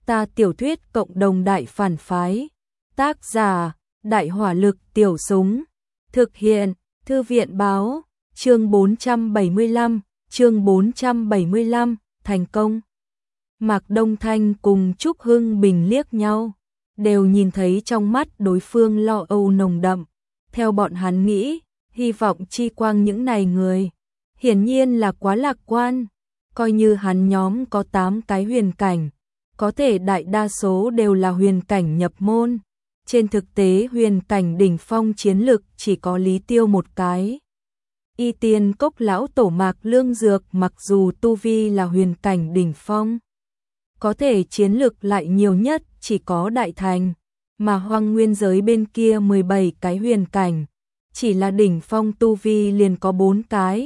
Ta tiểu thuyết cộng đồng đại phản phái. Tác giả, Đại hỏa lực tiểu súng. Thực hiện, Thư viện báo, chương 475, thành công. Mạc Đông Thanh cùng Trúc Hưng Bình liếc nhau, đều nhìn thấy trong mắt đối phương lo âu nồng đậm. Theo bọn hắn nghĩ, hy vọng chi quang những này người, hiển nhiên là quá lạc quan. Coi như hắn nhóm có 8 cái huyền cảnh, có thể đại đa số đều là huyền cảnh nhập môn. Trên thực tế huyền cảnh đỉnh phong chiến lực chỉ có Lý Tiêu một cái. Y Tiên Cốc lão tổ Mạc Lương Dược mặc dù tu vi là huyền cảnh đỉnh phong, có thể chiến lực lại nhiều nhất chỉ có đại thành, mà hoang nguyên giới bên kia 17 cái huyền cảnh, chỉ là đỉnh phong tu vi liền có 4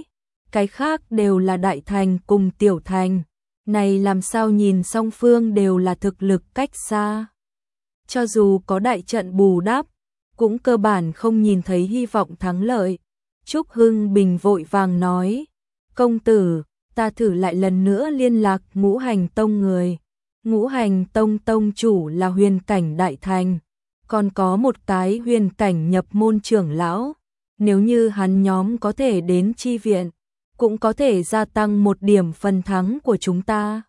cái khác đều là đại thành cùng tiểu thành. Này làm sao nhìn song phương đều là thực lực cách xa. Cho dù có đại trận bù đắp, cũng cơ bản không nhìn thấy hy vọng thắng lợi. Trúc Hưng Bình vội vàng nói, công tử, ta thử lại lần nữa liên lạc Ngũ Hành Tông người. Ngũ Hành Tông tông chủ là huyền cảnh đại thành, còn có một cái huyền cảnh nhập môn trưởng lão. Nếu như hắn nhóm có thể đến chi viện, cũng có thể gia tăng một điểm phần thắng của chúng ta.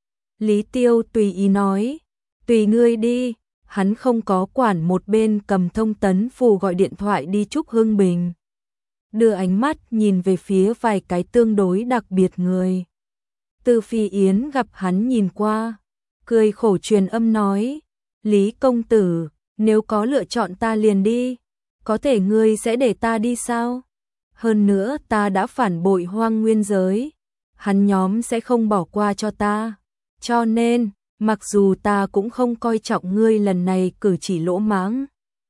Lý Tiêu tùy ý nói, tùy ngươi đi. Hắn không có quản một bên cầm thông tấn phù gọi điện thoại đi Trúc Hưng Bình. Đưa ánh mắt nhìn về phía vài cái tương đối đặc biệt người. Từ Phi Yến gặp hắn nhìn qua, cười khổ truyền âm nói, Lý công tử, nếu có lựa chọn ta liền đi, có thể ngươi sẽ để ta đi sao? Hơn nữa ta đã phản bội hoang nguyên giới, hắn nhóm sẽ không bỏ qua cho ta, cho nên mặc dù ta cũng không coi trọng ngươi lần này cử chỉ lỗ mãng,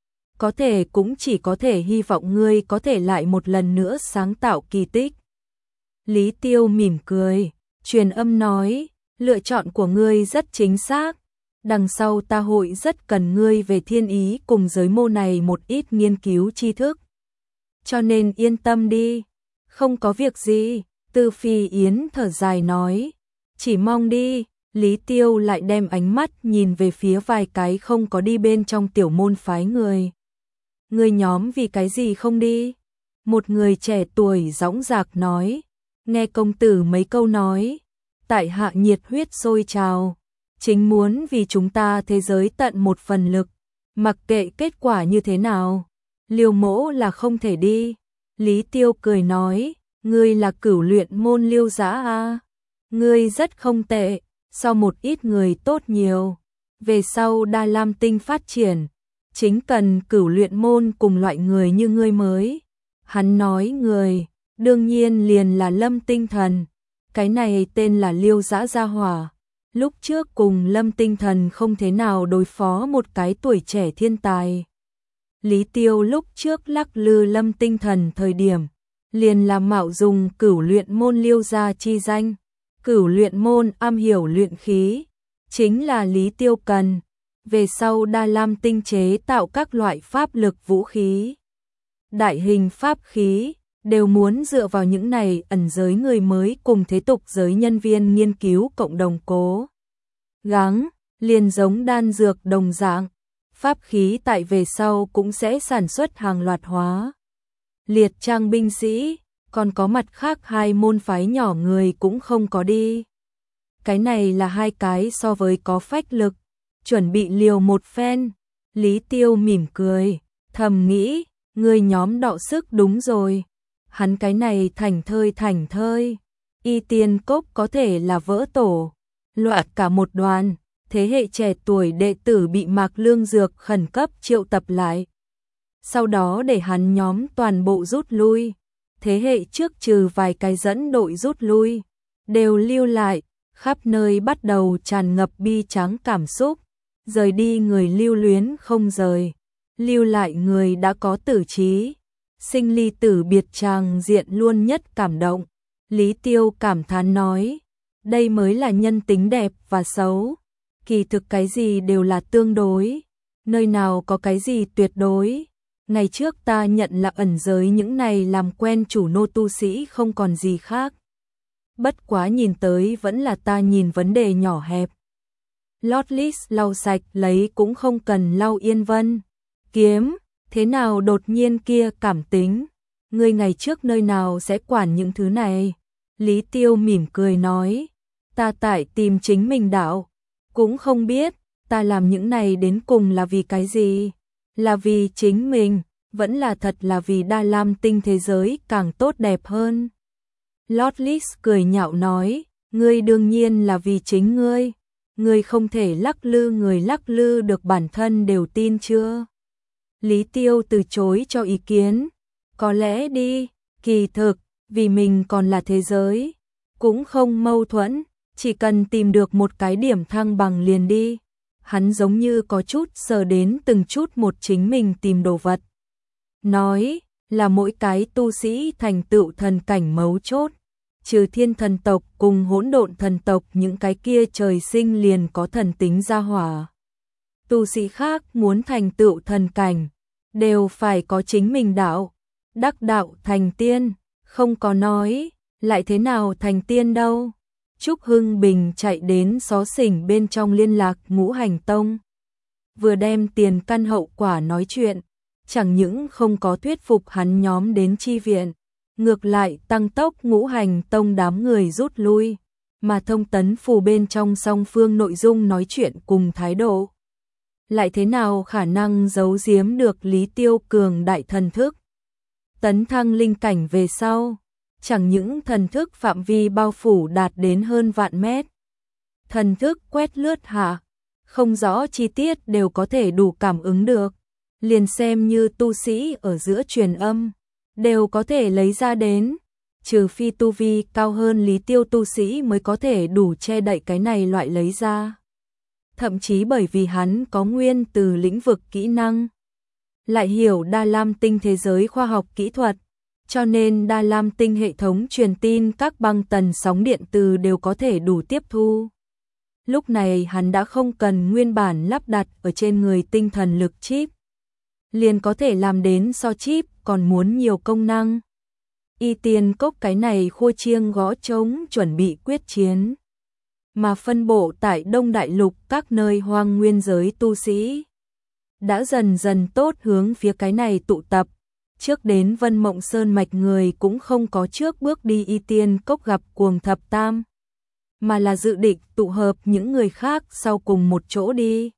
có thể cũng chỉ có thể hy vọng ngươi có thể lại một lần nữa sáng tạo kỳ tích. Lý Tiêu mỉm cười, truyền âm nói, lựa chọn của ngươi rất chính xác, đằng sau ta hội rất cần ngươi về thiên ý cùng giới môn này một ít nghiên cứu tri thức. Cho nên yên tâm đi, không có việc gì. Từ Phi Yến thở dài nói, chỉ mong đi. Lý Tiêu lại đem ánh mắt nhìn về phía vài cái không có đi bên trong tiểu môn phái người. Người nhóm vì cái gì không đi? Một người trẻ tuổi dõng dạc nói, nghe công tử mấy câu nói, tại hạ nhiệt huyết sôi trào, chính muốn vì chúng ta thế giới tận một phần lực, mặc kệ kết quả như thế nào, Liêu Mỗ là không thể đi. Lý Tiêu cười nói, ngươi là Cửu Luyện môn Liêu Dã a, ngươi rất không tệ. So một ít người tốt nhiều, về sau Đa Lam Tinh phát triển, chính cần Cửu Luyện môn cùng loại người như ngươi mới. Hắn nói người, đương nhiên liền là Lâm Tinh Thần, cái này tên là Liêu Dã gia hỏa. Lúc trước cùng Lâm Tinh Thần không thế nào đối phó một cái tuổi trẻ thiên tài. Lý Tiêu lúc trước lắc lư Lâm Tinh Thần thời điểm, liền là mạo dùng Cửu Luyện môn Liêu gia chi danh. Cửu Luyện môn am hiểu luyện khí, chính là Lý Tiêu cần. Về sau Đa Lam Tinh chế tạo các loại pháp lực vũ khí, đại hình pháp khí, đều muốn dựa vào những này ẩn giới người mới cùng thế tục giới nhân viên nghiên cứu cộng đồng cố gắng, liền giống đan dược đồng dạng. Pháp khí tại về sau cũng sẽ sản xuất hàng loạt hóa. Liệt trang binh sĩ, còn có mặt khác 2 môn phái nhỏ người cũng không có đi. Cái này là 2 cái so với có phách lực, chuẩn bị liều một phen. Lý Tiêu mỉm cười, thầm nghĩ, người nhóm đọ sức đúng rồi. Hắn cái này thảnh thơi. Y Tiên Cốc có thể là vỡ tổ, loạt cả một đoàn. Thế hệ trẻ tuổi đệ tử bị Mạc Lương Dược khẩn cấp triệu tập lại. Sau đó để hắn nhóm toàn bộ rút lui. Thế hệ trước trừ vài cái dẫn đội rút lui, đều lưu lại, khắp nơi bắt đầu tràn ngập bi tráng cảm xúc. Rời đi người lưu luyến không rời, lưu lại người đã có tử trí. Sinh ly tử biệt tràng diện luôn nhất cảm động. Lý Tiêu cảm thán nói, đây mới là nhân tính đẹp và xấu. Kỳ thực cái gì đều là tương đối, nơi nào có cái gì tuyệt đối. Ngày trước ta nhận là ẩn giới những này làm quen chủ nô tu sĩ không còn gì khác. Bất quá nhìn tới vẫn là ta nhìn vấn đề nhỏ hẹp. Lotlis lau sạch lấy cũng không cần lau Yên Vân. Kiếm, thế nào đột nhiên kia cảm tính, ngươi ngày trước nơi nào sẽ quản những thứ này? Lý Tiêu mỉm cười nói, ta tại tìm chính mình đạo, cũng không biết, ta làm những này đến cùng là vì cái gì? Là vì chính mình, vẫn là thật là vì Đa Lam Tinh thế giới càng tốt đẹp hơn. Lotlis cười nhạo nói, ngươi đương nhiên là vì chính ngươi không thể lắc lư người lắc lư được bản thân đều tin chưa? Lý Tiêu từ chối cho ý kiến, có lẽ đi, kỳ thực, vì mình còn là thế giới, cũng không mâu thuẫn, chỉ cần tìm được một cái điểm thăng bằng liền đi. Hắn giống như có chút sờ đến từng chút một chính mình tìm đồ vật. Nói là mỗi cái tu sĩ thành tựu thần cảnh mấu chốt, trừ thiên thần tộc cùng hỗn độn thần tộc những cái kia trời sinh liền có thần tính gia hỏa. Tu sĩ khác muốn thành tựu thần cảnh, đều phải có chính mình đạo, đắc đạo thành tiên, không có nói, lại thế nào thành tiên đâu. Trúc Hưng Bình chạy đến xó xỉnh bên trong liên lạc Ngũ Hành Tông. Vừa đem tiền căn hậu quả nói chuyện, chẳng những không có thuyết phục hắn nhóm đến chi viện, ngược lại tăng tốc Ngũ Hành Tông đám người rút lui, mà thông tấn phù bên trong song phương nội dung nói chuyện cùng thái độ. Lại thế nào khả năng giấu giếm được Lý Tiêu cường đại thần thức. Tấn thăng linh cảnh về sau, chẳng những thần thức phạm vi bao phủ đạt đến hơn vạn mét. Thần thức quét lướt hạ, không rõ chi tiết đều có thể đủ cảm ứng được, liền xem như tu sĩ ở giữa truyền âm, đều có thể lấy ra đến, trừ phi tu vi cao hơn Lý Tiêu tu sĩ mới có thể đủ che đậy cái này loại lấy ra. Thậm chí bởi vì hắn có nguyên từ lĩnh vực kỹ năng, lại hiểu Đa Lam Tinh thế giới khoa học kỹ thuật, cho nên Đa Lam Tinh hệ thống truyền tin các băng tần sóng điện từ đều có thể đủ tiếp thu. Lúc này hắn đã không cần nguyên bản lắp đặt ở trên người tinh thần lực chip, liền có thể làm đến so chip còn muốn nhiều công năng. Y Tiên Cốc cái này khua chiêng gõ trống chuẩn bị quyết chiến, mà phân bộ tại Đông Đại Lục các nơi hoang nguyên giới tu sĩ đã dần dần tốt hướng phía cái này tụ tập. Trước đến Vân Mộng Sơn mạch người cũng không có trước bước đi Y Tiên Cốc gặp Cuồng Thập Tam, mà là dự định tụ hợp những người khác sau cùng một chỗ đi.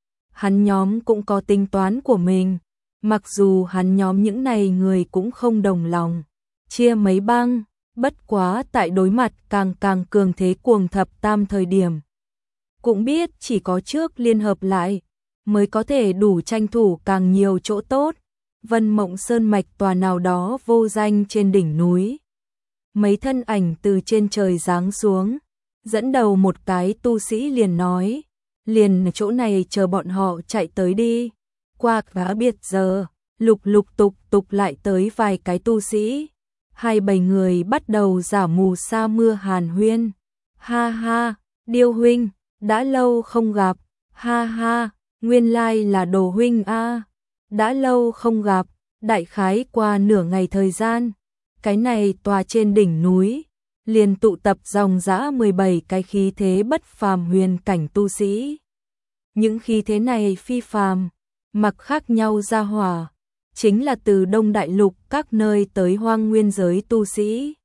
Hắn nhóm cũng có tính toán của mình, mặc dù hắn nhóm những này người cũng không đồng lòng, chia mấy băng, bất quá tại đối mặt càng cường thế Cuồng Thập Tam thời điểm, cũng biết chỉ có trước liên hợp lại mới có thể đủ tranh thủ càng nhiều chỗ tốt. Vân Mộng Sơn mạch tòa nào đó vô danh trên đỉnh núi, mấy thân ảnh từ trên trời giáng xuống, dẫn đầu một cái tu sĩ liền nói, liền chỗ này chờ bọn họ chạy tới đi. Qua cả biệt giờ, lục tục lại tới vài cái tu sĩ, 2-7 người bắt đầu giả mù sa mưa hàn huyên. Ha ha, Điêu huynh, đã lâu không gặp. Ha ha, nguyên lai là Đồ huynh a. Đã lâu không gặp, đại khái qua nửa ngày thời gian, cái này tòa trên đỉnh núi liền tụ tập dòng dã 17 cái khí thế bất phàm huyền cảnh tu sĩ. Những khí thế này phi phàm, mặc khác nhau ra hỏa, chính là từ Đông Đại Lục các nơi tới hoang nguyên giới tu sĩ.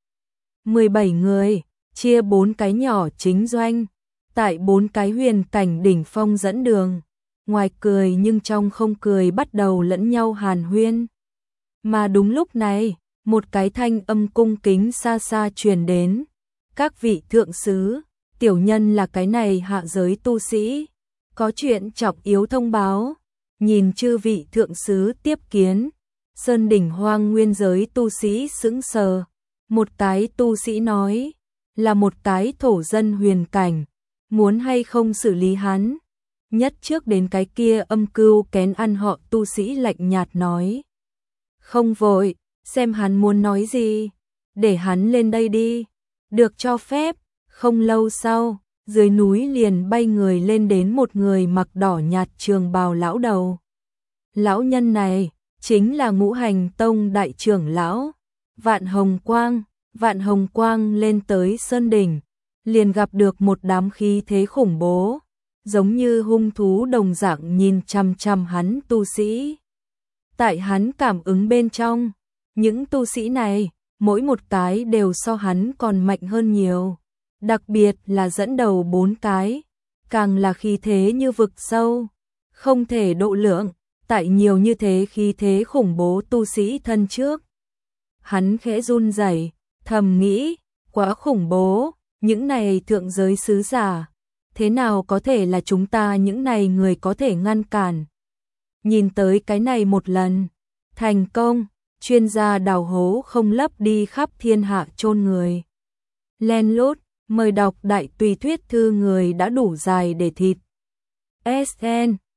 17 người, chia 4 cái nhỏ chính doanh, tại 4 cái huyền cảnh đỉnh phong dẫn đường, ngoài cười nhưng trong không cười bắt đầu lẫn nhau hàn huyên. Mà đúng lúc này, một cái thanh âm cung kính xa xa truyền đến. Các vị thượng sứ, tiểu nhân là cái này hạ giới tu sĩ, có chuyện trọng yếu thông báo. Nhìn chư vị thượng sứ tiếp kiến, sơn đỉnh hoang nguyên giới tu sĩ sững sờ. Một cái tu sĩ nói, là một cái thổ dân huyền cảnh, muốn hay không xử lý hắn. Nhất trước đến cái kia âm cưu kén ăn họ tu sĩ lạnh nhạt nói, không vội, xem hắn muốn nói gì, để hắn lên đây đi. Được cho phép. Không lâu sau, dưới núi liền bay người lên đến một người mặc đỏ nhạt trường bào lão đầu. Lão nhân này chính là Ngũ Hành Tông đại trưởng lão Vạn Hồng Quang. Vạn Hồng Quang lên tới sơn đỉnh, liền gặp được một đám khí thế khủng bố, giống như hung thú đồng dạng nhìn chằm chằm hắn tu sĩ. Tại hắn cảm ứng bên trong, những tu sĩ này, mỗi một cái đều so hắn còn mạnh hơn nhiều. Đặc biệt là dẫn đầu 4 cái, càng là khí thế như vực sâu, không thể độ lượng, tại nhiều như thế khí thế khủng bố tu sĩ thân trước. Hắn khẽ run rẩy, thầm nghĩ, quá khủng bố, những này thượng giới sứ giả, thế nào có thể là chúng ta những này người có thể ngăn cản. Nhìn tới cái này một lần, thành công, chuyên gia đào hố không lấp đi khắp thiên hạ chôn người. Len lút, mời đọc đại tùy thuyết thư người đã đủ dài để thịt. SN